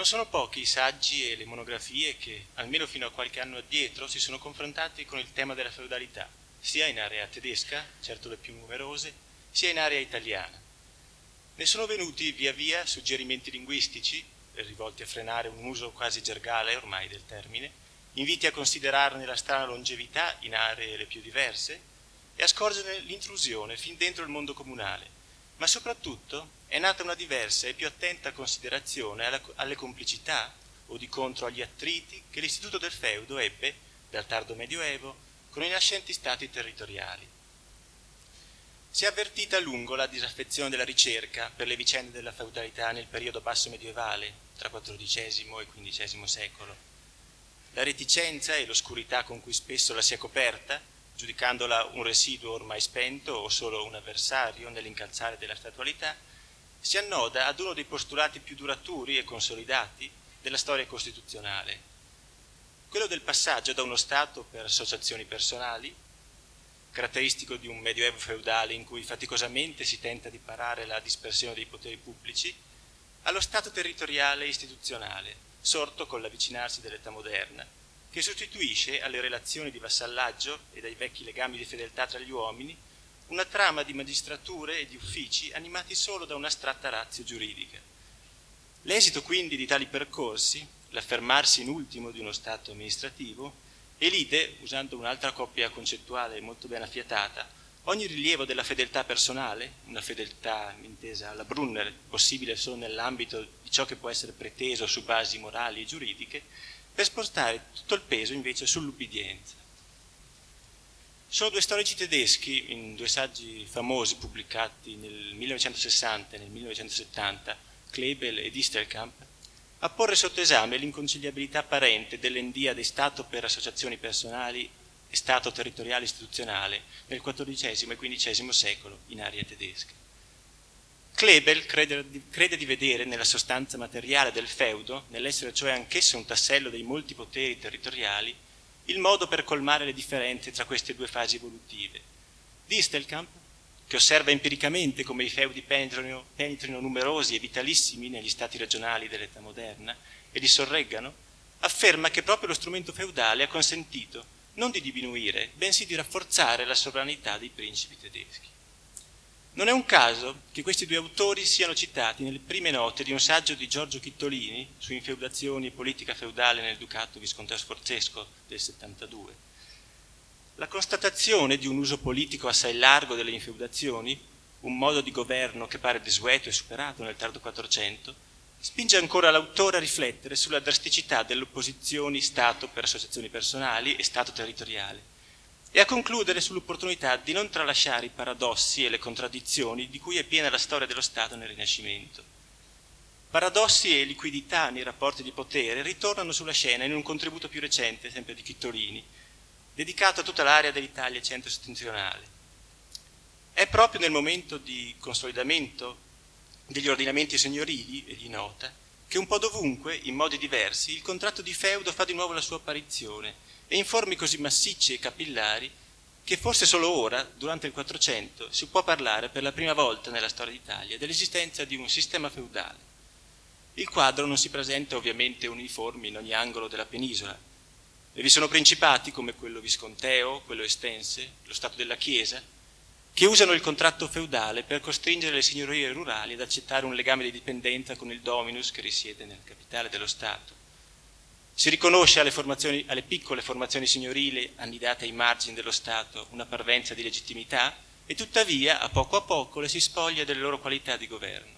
Non sono pochi i saggi e le monografie che, almeno fino a qualche anno addietro, si sono confrontati con il tema della feudalità, sia in area tedesca, certo le più numerose, sia in area italiana. Ne sono venuti via via suggerimenti linguistici, rivolti a frenare un uso quasi gergale ormai del termine, inviti a considerarne la strana longevità in aree le più diverse e a scorgere l'intrusione fin dentro il mondo comunale. Ma soprattutto è nata una diversa e più attenta considerazione alle complicità o di contro agli attriti che l'istituto del feudo ebbe, dal tardo medioevo, con i nascenti stati territoriali. Si è avvertita a lungo la disaffezione della ricerca per le vicende della feudalità nel periodo basso medievale, tra XIV e XV secolo. La reticenza e l'oscurità con cui spesso la si è coperta, giudicandola un residuo ormai spento o solo un avversario nell'incalzare della statualità, si annoda ad uno dei postulati più duraturi e consolidati della storia costituzionale, quello del passaggio da uno Stato per associazioni personali, caratteristico di un medioevo feudale in cui faticosamente si tenta di parare la dispersione dei poteri pubblici, allo Stato territoriale e istituzionale, sorto con l'avvicinarsi dell'età moderna, che sostituisce alle relazioni di vassallaggio e dai vecchi legami di fedeltà tra gli uomini una trama di magistrature e di uffici animati solo da un'astratta ratio giuridica. L'esito quindi di tali percorsi, l'affermarsi in ultimo di uno Stato amministrativo, elide, usando un'altra coppia concettuale molto ben affiatata, ogni rilievo della fedeltà personale, una fedeltà intesa alla Brunner, possibile solo nell'ambito di ciò che può essere preteso su basi morali e giuridiche, per spostare tutto il peso invece sull'ubbidienza. Sono due storici tedeschi, in due saggi famosi pubblicati nel 1960 e nel 1970, Klebel e Distelkamp, a porre sotto esame l'inconciliabilità apparente dell'endiade Stato per associazioni personali e Stato territoriale istituzionale nel XIV e XV secolo in area tedesca. Klebel crede di vedere nella sostanza materiale del feudo, nell'essere cioè anch'esso un tassello dei molti poteri territoriali, il modo per colmare le differenze tra queste due fasi evolutive. Distelkamp, che osserva empiricamente come i feudi penetrino numerosi e vitalissimi negli stati regionali dell'età moderna e li sorreggano, afferma che proprio lo strumento feudale ha consentito non di diminuire, bensì di rafforzare la sovranità dei principi tedeschi. Non è un caso che questi due autori siano citati nelle prime note di un saggio di Giorgio Chittolini su infeudazioni e politica feudale nel Ducato Visconteo-Sforzesco del 72. La constatazione di un uso politico assai largo delle infeudazioni, un modo di governo che pare desueto e superato nel tardo Quattrocento, spinge ancora l'autore a riflettere sulla drasticità delle opposizioni Stato per associazioni personali e Stato territoriale, e a concludere sull'opportunità di non tralasciare i paradossi e le contraddizioni di cui è piena la storia dello Stato nel Rinascimento. Paradossi e liquidità nei rapporti di potere ritornano sulla scena in un contributo più recente, sempre di Chittolini, dedicato a tutta l'area dell'Italia centro-settentrionale. È proprio nel momento di consolidamento degli ordinamenti signorili, egli nota, che un po' dovunque, in modi diversi, il contratto di feudo fa di nuovo la sua apparizione, e in forme così massicce e capillari che forse solo ora, durante il Quattrocento, si può parlare per la prima volta nella storia d'Italia dell'esistenza di un sistema feudale. Il quadro non si presenta ovviamente uniforme in ogni angolo della penisola. E vi sono principati come quello visconteo, quello estense, lo Stato della Chiesa, che usano il contratto feudale per costringere le signorie rurali ad accettare un legame di dipendenza con il dominus che risiede nella capitale dello Stato. Si riconosce alle piccole formazioni signorili annidate ai margini dello Stato una parvenza di legittimità e tuttavia a poco le si spoglia delle loro qualità di governo.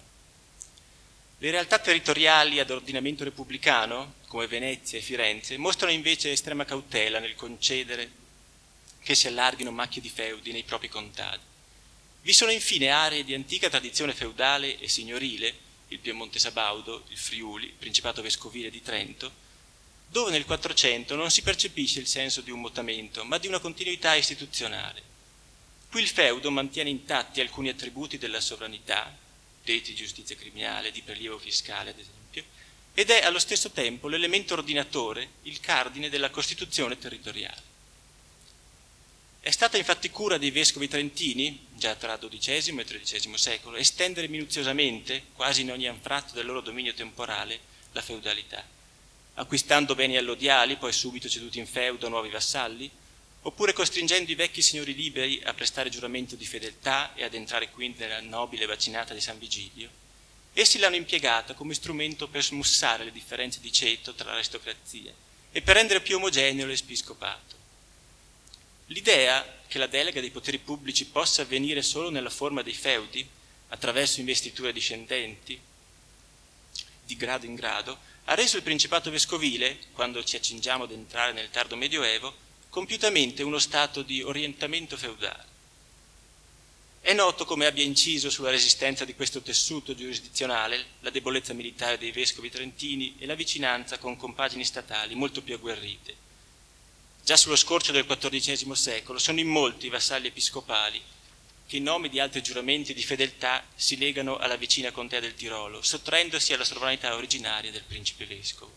Le realtà territoriali ad ordinamento repubblicano, come Venezia e Firenze, mostrano invece estrema cautela nel concedere che si allarghino macchie di feudi nei propri contadi. Vi sono infine aree di antica tradizione feudale e signorile, il Piemonte Sabaudo, il Friuli, il Principato Vescovile di Trento, dove nel Quattrocento non si percepisce il senso di un mutamento, ma di una continuità istituzionale. Qui il feudo mantiene intatti alcuni attributi della sovranità, diritti di giustizia criminale, di prelievo fiscale ad esempio, ed è allo stesso tempo l'elemento ordinatore, il cardine della Costituzione territoriale. È stata infatti cura dei vescovi trentini, già tra XII e XIII secolo, estendere minuziosamente, quasi in ogni anfratto del loro dominio temporale, la feudalità, acquistando beni allodiali, poi subito ceduti in feudo a nuovi vassalli, oppure costringendo i vecchi signori liberi a prestare giuramento di fedeltà e ad entrare quindi nella nobile bacinata di San Vigilio. Essi l'hanno impiegata come strumento per smussare le differenze di ceto tra l'aristocrazia e per rendere più omogeneo l'episcopato. L'idea che la delega dei poteri pubblici possa avvenire solo nella forma dei feudi, attraverso investiture discendenti, di grado in grado, ha reso il principato vescovile, quando ci accingiamo ad entrare nel tardo medioevo, compiutamente uno stato di orientamento feudale. È noto come abbia inciso sulla resistenza di questo tessuto giurisdizionale la debolezza militare dei vescovi trentini e la vicinanza con compagini statali molto più agguerrite. Già sullo scorcio del XIV secolo sono in molti i vassalli episcopali che in nome di altri giuramenti di fedeltà si legano alla vicina contea del Tirolo, sottraendosi alla sovranità originaria del principe vescovo.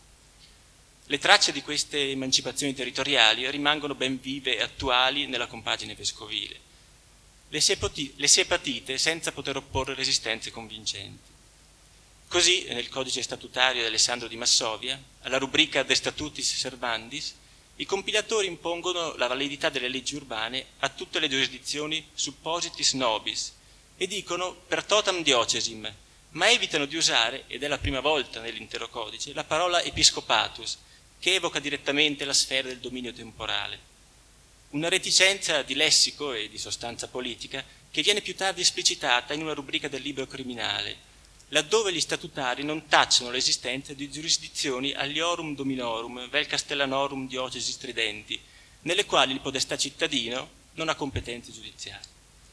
Le tracce di queste emancipazioni territoriali rimangono ben vive e attuali nella compagine vescovile. Le si è patite senza poter opporre resistenze convincenti. Così, nel codice statutario di Alessandro di Massovia, alla rubrica De Statutis Servandis, i compilatori impongono la validità delle leggi urbane a tutte le giurisdizioni suppositis nobis e dicono per totam diocesim, ma evitano di usare, ed è la prima volta nell'intero codice, la parola episcopatus, che evoca direttamente la sfera del dominio temporale. Una reticenza di lessico e di sostanza politica che viene più tardi esplicitata in una rubrica del libro criminale, laddove gli statutari non tacciano l'esistenza di giurisdizioni aliorum dominorum vel castellanorum diocesis tridenti, nelle quali il podestà cittadino non ha competenze giudiziarie.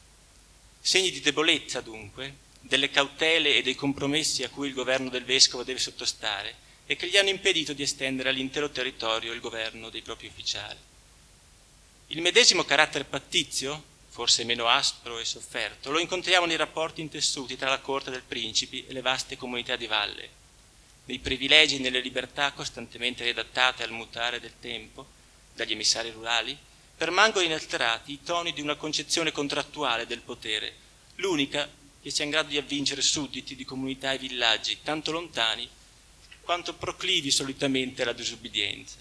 Segni di debolezza, dunque, delle cautele e dei compromessi a cui il governo del vescovo deve sottostare e che gli hanno impedito di estendere all'intero territorio il governo dei propri ufficiali. Il medesimo carattere pattizio, forse meno aspro e sofferto, lo incontriamo nei rapporti intessuti tra la corte del principi e le vaste comunità di valle, nei privilegi e nelle libertà costantemente riadattate al mutare del tempo dagli emissari rurali, permangono inalterati i toni di una concezione contrattuale del potere, l'unica che sia in grado di avvincere sudditi di comunità e villaggi tanto lontani quanto proclivi solitamente alla disubbidienza.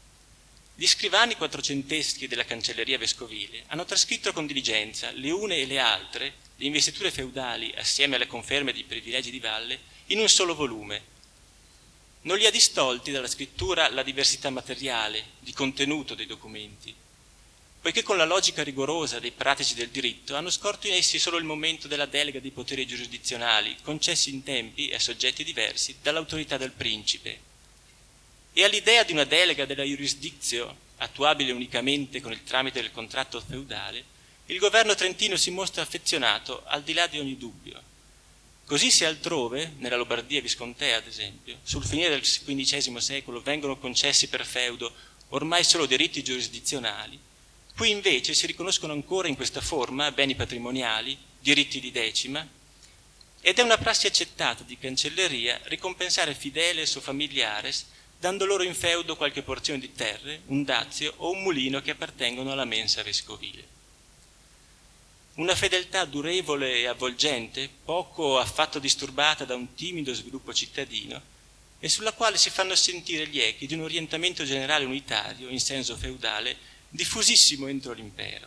Gli scrivani quattrocenteschi della cancelleria vescovile hanno trascritto con diligenza le une e le altre, le investiture feudali assieme alle conferme di privilegi di valle, in un solo volume. Non li ha distolti dalla scrittura la diversità materiale, di contenuto dei documenti, poiché con la logica rigorosa dei pratici del diritto hanno scorto in essi solo il momento della delega dei poteri giurisdizionali, concessi in tempi e a soggetti diversi dall'autorità del principe. E all'idea di una delega della jurisdizio, attuabile unicamente con il tramite del contratto feudale, il governo trentino si mostra affezionato al di là di ogni dubbio. Così se altrove, nella Lombardia viscontea ad esempio, sul finire del XV secolo vengono concessi per feudo ormai solo diritti giurisdizionali, qui invece si riconoscono ancora in questa forma beni patrimoniali, diritti di decima, ed è una prassi accettata di cancelleria ricompensare fideles o familiares dando loro in feudo qualche porzione di terre, un dazio o un mulino che appartengono alla mensa vescovile. Una fedeltà durevole e avvolgente, poco o affatto disturbata da un timido sviluppo cittadino, e sulla quale si fanno sentire gli echi di un orientamento generale unitario, in senso feudale, diffusissimo entro l'impero.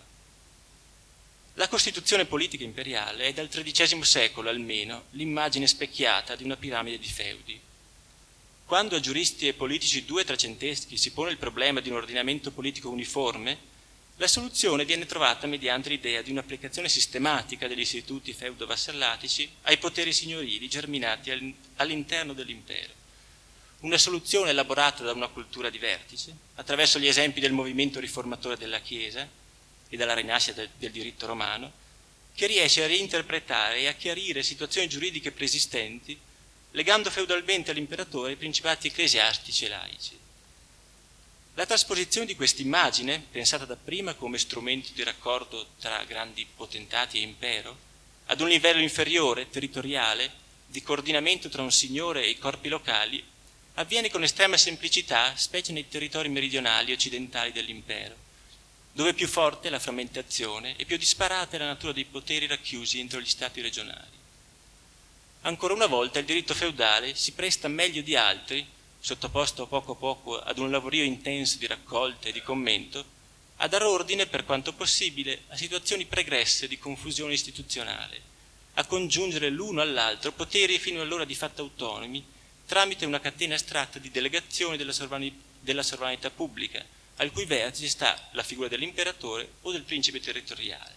La Costituzione politica imperiale è dal XIII secolo almeno l'immagine specchiata di una piramide di feudi. Quando a giuristi e politici due trecenteschi si pone il problema di un ordinamento politico uniforme, la soluzione viene trovata mediante l'idea di un'applicazione sistematica degli istituti feudo-vassallatici ai poteri signorili germinati all'interno dell'impero. Una soluzione elaborata da una cultura di vertice, attraverso gli esempi del movimento riformatore della Chiesa e dalla rinascita del diritto romano, che riesce a reinterpretare e a chiarire situazioni giuridiche preesistenti legando feudalmente all'imperatore i principati ecclesiastici e laici. La trasposizione di quest'immagine, pensata dapprima come strumento di raccordo tra grandi potentati e impero, ad un livello inferiore, territoriale, di coordinamento tra un signore e i corpi locali, avviene con estrema semplicità, specie nei territori meridionali e occidentali dell'impero, dove è più forte la frammentazione e più disparata è la natura dei poteri racchiusi entro gli stati regionali. ancora una volta il diritto feudale si presta meglio di altri, sottoposto a poco ad un lavorio intenso di raccolta e di commento, a dar ordine per quanto possibile a situazioni pregresse di confusione istituzionale, a congiungere l'uno all'altro poteri fino allora di fatto autonomi tramite una catena astratta di delegazioni della sovranità pubblica, al cui vertice sta la figura dell'imperatore o del principe territoriale.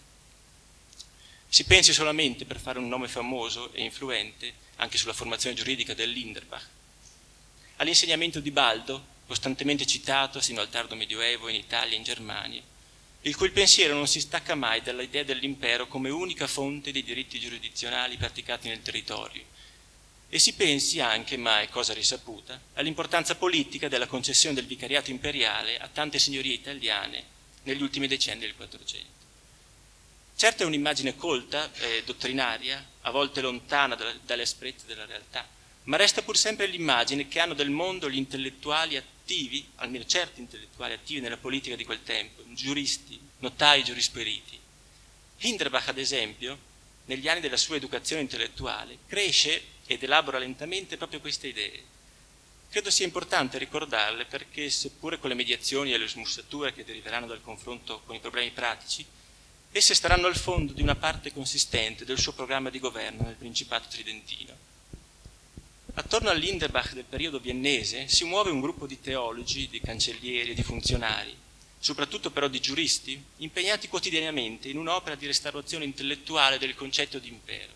Si pensi solamente, per fare un nome famoso e influente anche sulla formazione giuridica del Linderbach, all'insegnamento di Baldo, costantemente citato sino al tardo Medioevo in Italia e in Germania, il cui pensiero non si stacca mai dall'idea dell'impero come unica fonte dei diritti giurisdizionali praticati nel territorio. E si pensi anche, ma è cosa risaputa, all'importanza politica della concessione del vicariato imperiale a tante signorie italiane negli ultimi decenni del Quattrocento. Certo è un'immagine colta e dottrinaria, a volte lontana dalle asprezze della realtà, ma resta pur sempre l'immagine che hanno del mondo gli intellettuali attivi, almeno certi intellettuali attivi nella politica di quel tempo, giuristi, notai, giurisperiti. Hinderbach, ad esempio, negli anni della sua educazione intellettuale, cresce ed elabora lentamente proprio queste idee. Credo sia importante ricordarle perché, seppure con le mediazioni e le smussature che deriveranno dal confronto con i problemi pratici, esse staranno al fondo di una parte consistente del suo programma di governo nel Principato Tridentino. Attorno all'Hinderbach del periodo viennese si muove un gruppo di teologi, di cancellieri e di funzionari, soprattutto però di giuristi, impegnati quotidianamente in un'opera di restaurazione intellettuale del concetto di impero.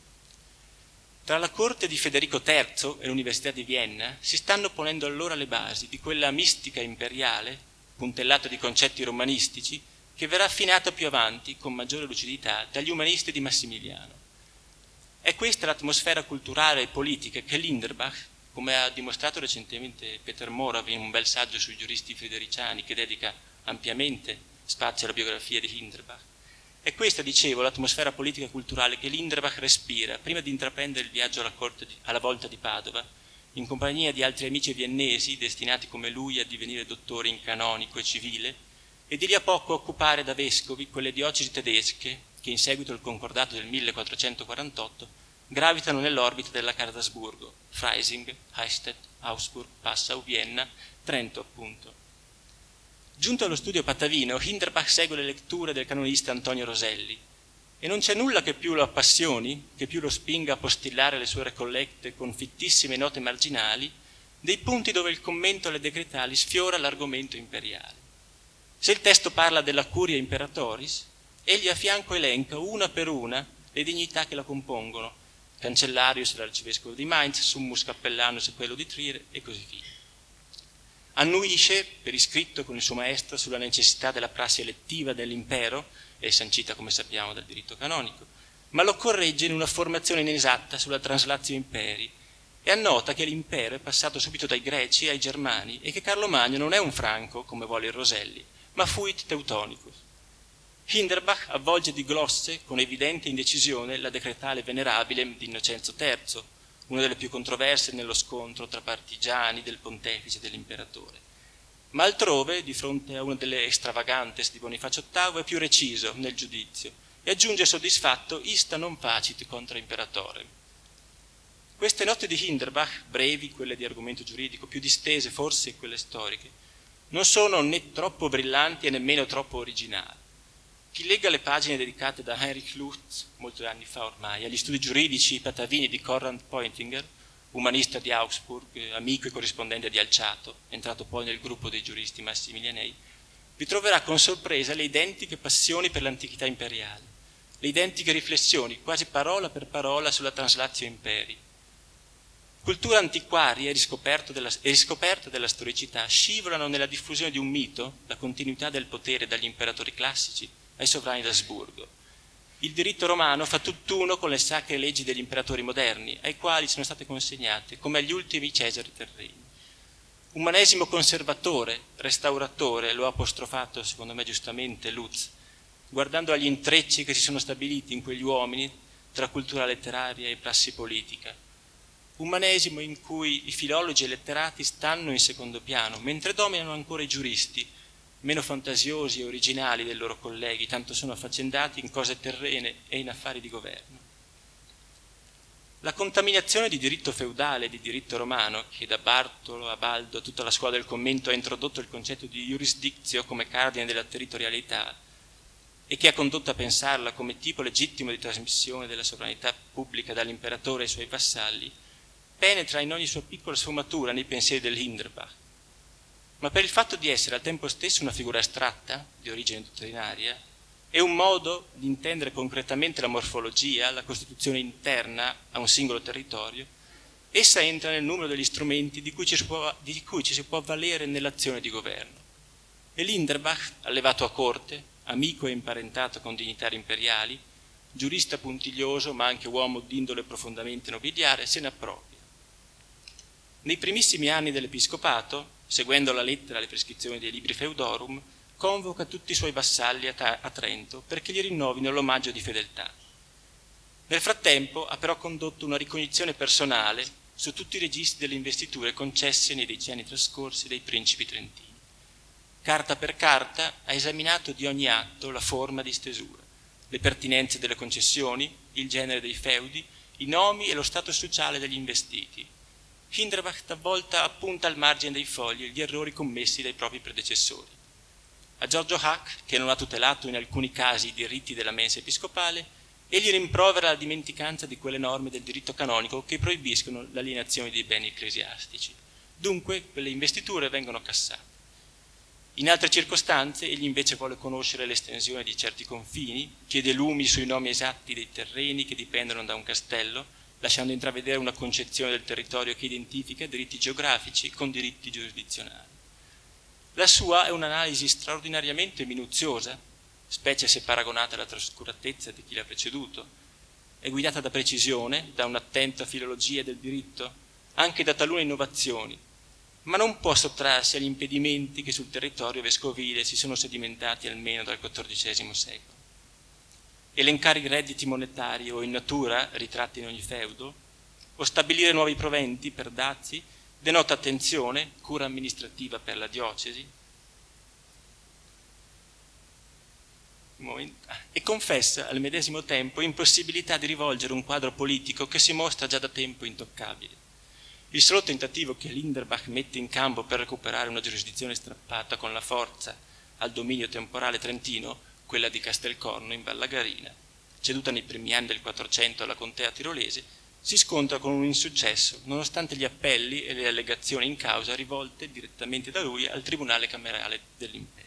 Tra la corte di Federico III e l'Università di Vienna si stanno ponendo allora le basi di quella mistica imperiale, puntellata di concetti romanistici, che verrà affinata più avanti, con maggiore lucidità, dagli umanisti di Massimiliano. È questa l'atmosfera culturale e politica che Linderbach, come ha dimostrato recentemente Peter Morav in un bel saggio sui giuristi fridericiani che dedica ampiamente spazio alla biografia di Hinderbach, è questa, dicevo, l'atmosfera politica e culturale che Linderbach respira prima di intraprendere il viaggio alla volta di Padova, in compagnia di altri amici viennesi destinati come lui a divenire dottori in canonico e civile, e di lì a poco occupare da vescovi quelle diocesi tedesche che in seguito al concordato del 1448 gravitano nell'orbita della Carlsburgo, Freising, Eichstätt, Augsburg, Passau, Vienna, Trento appunto. Giunto allo studio patavino, Hinderbach segue le letture del canonista Antonio Roselli e non c'è nulla che più lo appassioni, che più lo spinga a postillare le sue recollette con fittissime note marginali dei punti dove il commento alle decretali sfiora l'argomento imperiale. Se il testo parla della curia imperatoris, egli a fianco elenca una per una le dignità che la compongono, cancellarius l'arcivescovo di Mainz, summus cappellanus quello di Trier e così via. Annuisce, per iscritto con il suo maestro, sulla necessità della prassi elettiva dell'impero, è sancita come sappiamo dal diritto canonico, ma lo corregge in una formazione inesatta sulla translatio imperi e annota che l'impero è passato subito dai greci ai germani e che Carlo Magno non è un franco, come vuole il Roselli, ma fuit teutonicus. Hinderbach avvolge di glosse con evidente indecisione la decretale venerabile di Innocenzo III, una delle più controverse nello scontro tra partigiani del pontefice e dell'imperatore. Ma altrove, di fronte a una delle extravagantes di Bonifacio VIII, è più reciso nel giudizio e aggiunge soddisfatto ista non facit contra imperatorem. Queste note di Hinderbach, brevi, quelle di argomento giuridico, più distese forse quelle storiche, non sono né troppo brillanti e nemmeno troppo originali. Chi legga le pagine dedicate da Heinrich Lutz, molti anni fa ormai, agli studi giuridici patavini di Konrad Pointinger, umanista di Augsburg, amico e corrispondente di Alciato, entrato poi nel gruppo dei giuristi massimilianei, vi troverà con sorpresa le identiche passioni per l'antichità imperiale, le identiche riflessioni, quasi parola per parola, sulla translatio imperi. Cultura antiquaria e riscoperta della storicità scivolano nella diffusione di un mito, la continuità del potere dagli imperatori classici ai sovrani d'Asburgo. Il diritto romano fa tutt'uno con le sacre leggi degli imperatori moderni, ai quali sono state consegnate come agli ultimi Cesari terreni. Umanesimo conservatore, restauratore, lo ha apostrofato, secondo me giustamente, Lutz, guardando agli intrecci che si sono stabiliti in quegli uomini tra cultura letteraria e prassi politica. Umanesimo in cui i filologi e letterati stanno in secondo piano, mentre dominano ancora i giuristi, meno fantasiosi e originali dei loro colleghi, tanto sono affaccendati in cose terrene e in affari di governo. La contaminazione di diritto feudale e di diritto romano, che da Bartolo a Baldo a tutta la scuola del commento ha introdotto il concetto di jurisdictio come cardine della territorialità e che ha condotto a pensarla come tipo legittimo di trasmissione della sovranità pubblica dall'imperatore ai suoi vassalli, penetra in ogni sua piccola sfumatura nei pensieri del Hinderbach. Ma per il fatto di essere al tempo stesso una figura astratta, di origine dottrinaria, è un modo di intendere concretamente la morfologia, la costituzione interna a un singolo territorio, essa entra nel numero degli strumenti di cui ci si può avvalere nell'azione di governo. E Hinderbach, allevato a corte, amico e imparentato con dignitari imperiali, giurista puntiglioso ma anche uomo d'indole profondamente nobiliare, se ne appropria. Nei primissimi anni dell'episcopato, seguendo la lettera alle prescrizioni dei libri Feudorum, convoca tutti i suoi vassalli a Trento perché gli rinnovino l'omaggio di fedeltà. Nel frattempo ha però condotto una ricognizione personale su tutti i registri delle investiture concesse nei decenni trascorsi dai principi trentini. Carta per carta ha esaminato di ogni atto la forma di stesura, le pertinenze delle concessioni, il genere dei feudi, i nomi e lo stato sociale degli investiti. Hinderbach talvolta appunta al margine dei fogli gli errori commessi dai propri predecessori. A Giorgio Hack, che non ha tutelato in alcuni casi i diritti della mensa episcopale, egli rimprovera la dimenticanza di quelle norme del diritto canonico che proibiscono l'alienazione dei beni ecclesiastici. Dunque, quelle investiture vengono cassate. In altre circostanze, egli invece vuole conoscere l'estensione di certi confini, chiede lumi sui nomi esatti dei terreni che dipendono da un castello, lasciando intravedere una concezione del territorio che identifica diritti geografici con diritti giurisdizionali. La sua è un'analisi straordinariamente minuziosa, specie se paragonata alla trascuratezza di chi l'ha preceduto. È guidata da precisione, da un'attenta filologia del diritto, anche da talune innovazioni, ma non può sottrarsi agli impedimenti che sul territorio vescovile si sono sedimentati almeno dal XIV secolo. Elencare i redditi monetari o in natura, ritratti in ogni feudo, o stabilire nuovi proventi per dazi, denota attenzione, cura amministrativa per la diocesi, e confessa al medesimo tempo impossibilità di rivolgere un quadro politico che si mostra già da tempo intoccabile. Il solo tentativo che Hinderbach mette in campo per recuperare una giurisdizione strappata con la forza al dominio temporale trentino, quella di Castelcorno in Vallagarina, ceduta nei primi anni del 400 alla contea tirolese, si scontra con un insuccesso, nonostante gli appelli e le allegazioni in causa rivolte direttamente da lui al Tribunale Camerale dell'Impero.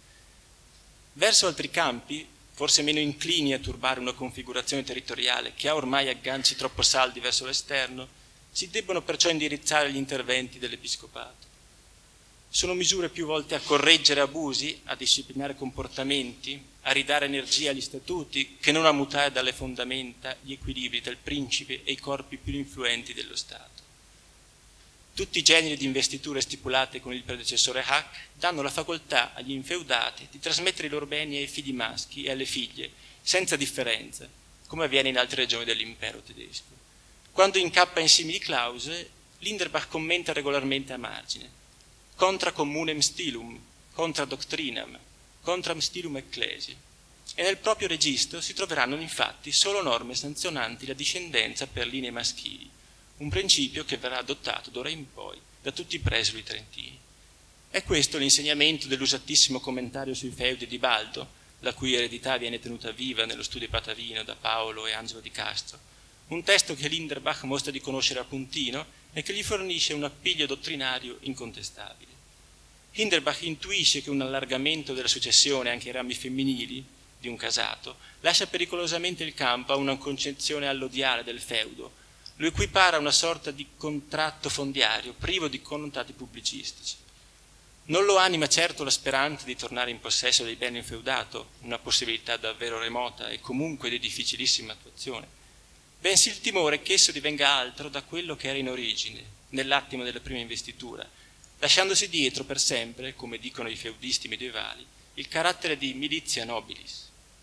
Verso altri campi, forse meno inclini a turbare una configurazione territoriale che ha ormai agganci troppo saldi verso l'esterno, si debbono perciò indirizzare gli interventi dell'Episcopato. Sono misure più volte a correggere abusi, a disciplinare comportamenti, a ridare energia agli statuti, che non a mutare dalle fondamenta gli equilibri tra il principe e i corpi più influenti dello Stato. Tutti i generi di investiture stipulate con il predecessore Hack danno la facoltà agli infeudati di trasmettere i loro beni ai figli maschi e alle figlie, senza differenza, come avviene in altre regioni dell'impero tedesco. Quando incappa in simili clausole, Hinderbach commenta regolarmente a margine: contra communem stilum, contra doctrinam, contram stilum ecclesiae. E nel proprio registro si troveranno infatti solo norme sanzionanti la discendenza per linee maschili, un principio che verrà adottato d'ora in poi da tutti i presidi trentini. È questo l'insegnamento dell'usatissimo commentario sui feudi di Baldo, la cui eredità viene tenuta viva nello studio patavino da Paolo e Angelo di Castro, un testo che Hinderbach mostra di conoscere a puntino e che gli fornisce un appiglio dottrinario incontestabile. Hinderbach intuisce che un allargamento della successione anche ai rami femminili di un casato lascia pericolosamente il campo a una concezione allodiale del feudo, lo equipara a una sorta di contratto fondiario privo di connotati pubblicistici. Non lo anima certo la speranza di tornare in possesso dei beni infeudato, una possibilità davvero remota e comunque di difficilissima attuazione, bensì il timore che esso divenga altro da quello che era in origine, nell'attimo della prima investitura, lasciandosi dietro per sempre, come dicono i feudisti medievali, il carattere di militia nobilis.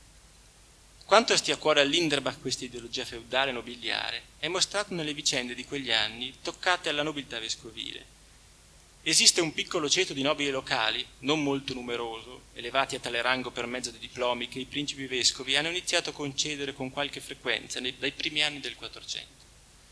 Quanto stia a cuore all'Hinderbach questa ideologia feudale nobiliare è mostrato nelle vicende di quegli anni toccate alla nobiltà vescovile. Esiste un piccolo ceto di nobili locali, non molto numeroso, elevati a tale rango per mezzo di diplomi che i principi vescovi hanno iniziato a concedere con qualche frequenza dai primi anni del 400.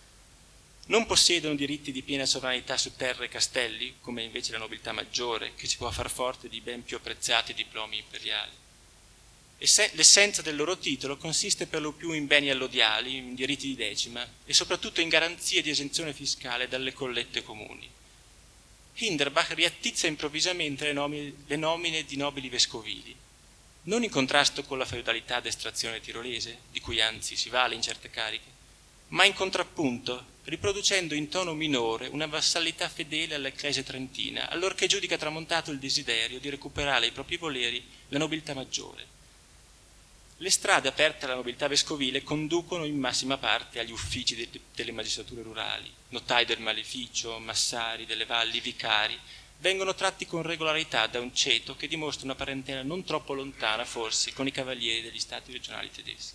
non possiedono diritti di piena sovranità su terre e castelli, come invece la nobiltà maggiore, che si può far forte di ben più apprezzati diplomi imperiali. L'essenza del loro titolo consiste per lo più in beni allodiali, in diritti di decima e soprattutto in garanzie di esenzione fiscale dalle collette comuni. Hinderbach riattizza improvvisamente le nomine di nobili vescovili, non in contrasto con la feudalità d'estrazione tirolese, di cui anzi si vale in certe cariche, ma in contrappunto, riproducendo in tono minore una vassalità fedele all'ecclesia trentina, allorché giudica tramontato il desiderio di recuperare ai propri voleri la nobiltà maggiore. Le strade aperte alla nobiltà vescovile conducono in massima parte agli uffici delle magistrature rurali, notai del maleficio, massari delle valli, vicari, vengono tratti con regolarità da un ceto che dimostra una parentela non troppo lontana, forse, con i cavalieri degli stati regionali tedeschi.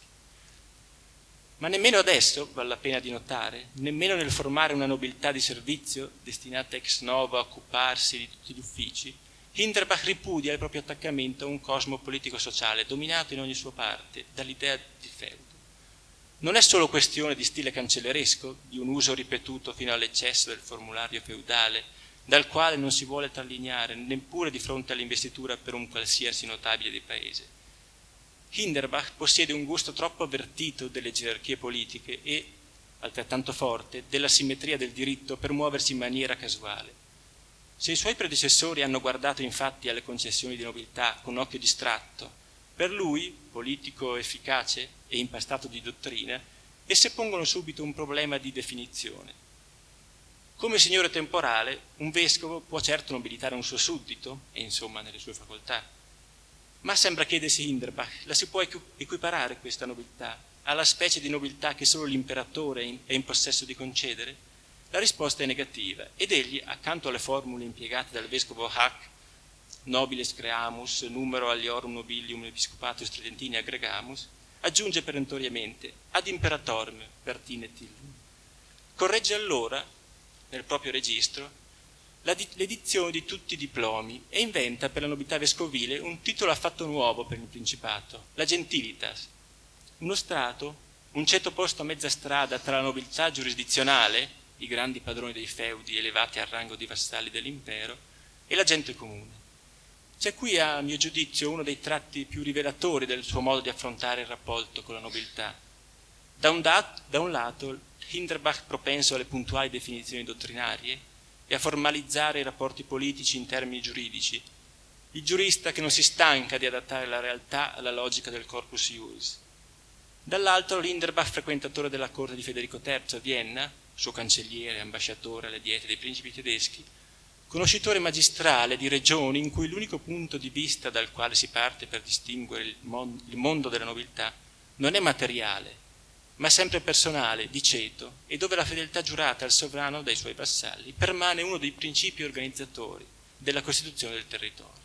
Ma nemmeno adesso, vale la pena di notare, nemmeno nel formare una nobiltà di servizio destinata ex novo a occuparsi di tutti gli uffici, Hinderbach ripudia il proprio attaccamento a un cosmo politico-sociale dominato in ogni sua parte dall'idea di feudo. Non è solo questione di stile cancelleresco, di un uso ripetuto fino all'eccesso del formulario feudale, dal quale non si vuole tralineare neppure di fronte all'investitura per un qualsiasi notabile di paese. Hinderbach possiede un gusto troppo avvertito delle gerarchie politiche e, altrettanto forte, della simmetria del diritto per muoversi in maniera casuale. Se i suoi predecessori hanno guardato infatti alle concessioni di nobiltà con occhio distratto, per lui, politico efficace e impastato di dottrina, esse pongono subito un problema di definizione. Come signore temporale, un vescovo può certo nobilitare un suo suddito, e insomma nelle sue facoltà, ma sembra chiedersi Hinderbach, la si può equiparare questa nobiltà alla specie di nobiltà che solo l'imperatore è in possesso di concedere? La risposta è negativa ed egli, accanto alle formule impiegate dal vescovo Hack, nobiles creamus, numero aliorum nobilium episcopatus tridentini aggregamus, aggiunge perentoriamente ad imperatorem pertinet illum. Corregge allora, nel proprio registro, l'edizione di tutti i diplomi e inventa per la nobiltà vescovile un titolo affatto nuovo per il principato, la gentilitas, uno strato, un ceto posto a mezza strada tra la nobiltà giurisdizionale, i grandi padroni dei feudi elevati al rango di vassalli dell'impero, e la gente comune. C'è qui, a mio giudizio, uno dei tratti più rivelatori del suo modo di affrontare il rapporto con la nobiltà. Da un lato, Hinderbach propenso alle puntuali definizioni dottrinarie e a formalizzare i rapporti politici in termini giuridici, il giurista che non si stanca di adattare la realtà alla logica del corpus iuris. Dall'altro, Hinderbach, frequentatore della corte di Federico III a Vienna, suo cancelliere, ambasciatore alle diete dei principi tedeschi, conoscitore magistrale di regioni in cui l'unico punto di vista dal quale si parte per distinguere il mondo della nobiltà non è materiale, ma sempre personale, di ceto, e dove la fedeltà giurata al sovrano dai suoi vassalli permane uno dei principi organizzatori della costituzione del territorio.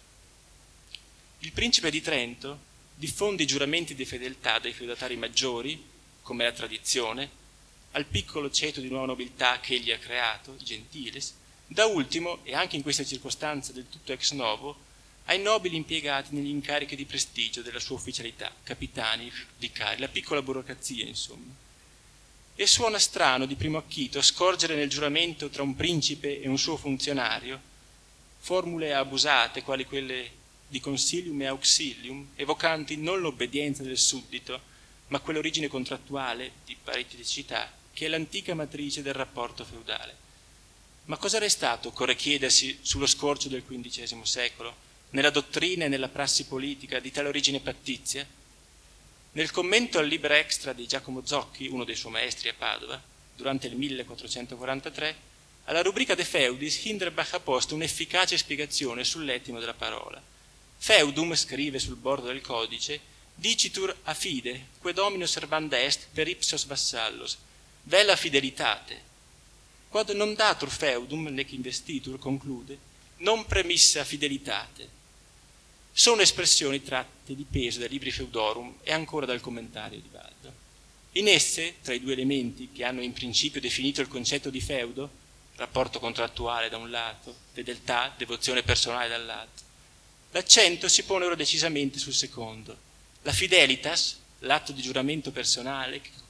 Il principe di Trento diffonde i giuramenti di fedeltà dai feudatari maggiori, come la tradizione, al piccolo ceto di nuova nobiltà che egli ha creato, i gentiles, da ultimo, e anche in questa circostanza del tutto ex novo, ai nobili impiegati negli incarichi di prestigio della sua ufficialità, capitani, vicari, la piccola burocrazia, insomma. E suona strano di primo acchito scorgere nel giuramento tra un principe e un suo funzionario formule abusate quali quelle di consilium e auxilium, evocanti non l'obbedienza del suddito, ma quell'origine contrattuale di paritticità che è l'antica matrice del rapporto feudale. Ma cosa è restato, occorre chiedersi, sullo scorcio del XV secolo, nella dottrina e nella prassi politica di tale origine pattizia? Nel commento al Liber Extra di Giacomo Zocchi, uno dei suoi maestri a Padova, durante il 1443, alla rubrica De Feudis Hinderbach ha posto un'efficace spiegazione sull'ettimo della parola. Feudum, scrive sul bordo del codice, dicitur a fide, que domino servanda est per ipsos vassallos, vela fidelitate. Quod non datur feudum, nec investitur, conclude, non premissa fidelitate. Sono espressioni tratte di peso dai libri Feudorum e ancora dal commentario di Baldo. In esse, tra i due elementi che hanno in principio definito il concetto di feudo, rapporto contrattuale da un lato, fedeltà, devozione personale dall'altro, l'accento si pone ora decisamente sul secondo. La fidelitas, l'atto di giuramento personale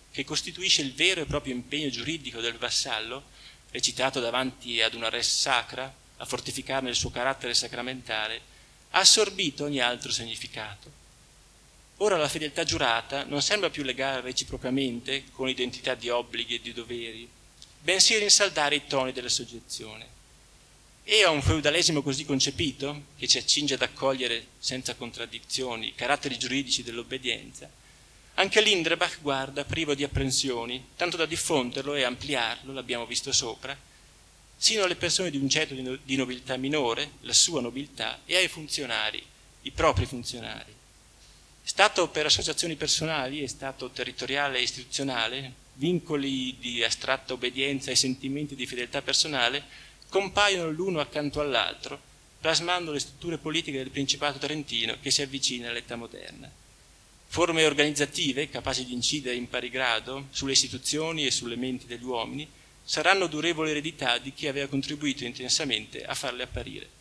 che costituisce il vero e proprio impegno giuridico del vassallo, recitato davanti ad una res sacra, a fortificarne il suo carattere sacramentale, ha assorbito ogni altro significato. Ora la fedeltà giurata non sembra più legare reciprocamente con identità di obblighi e di doveri, bensì rinsaldare i toni della soggezione. E a un feudalesimo così concepito, che si accinge ad accogliere senza contraddizioni i caratteri giuridici dell'obbedienza, anche Linderbach guarda privo di apprensioni, tanto da diffonderlo e ampliarlo, l'abbiamo visto sopra, sino alle persone di un ceto di nobiltà minore, la sua nobiltà, e ai funzionari, i propri funzionari. Stato per associazioni personali e stato territoriale e istituzionale, vincoli di astratta obbedienza e sentimenti di fedeltà personale compaiono l'uno accanto all'altro, plasmando le strutture politiche del Principato Trentino che si avvicina all'età moderna. Forme organizzative capaci di incidere in pari grado sulle istituzioni e sulle menti degli uomini saranno durevole eredità di chi aveva contribuito intensamente a farle apparire.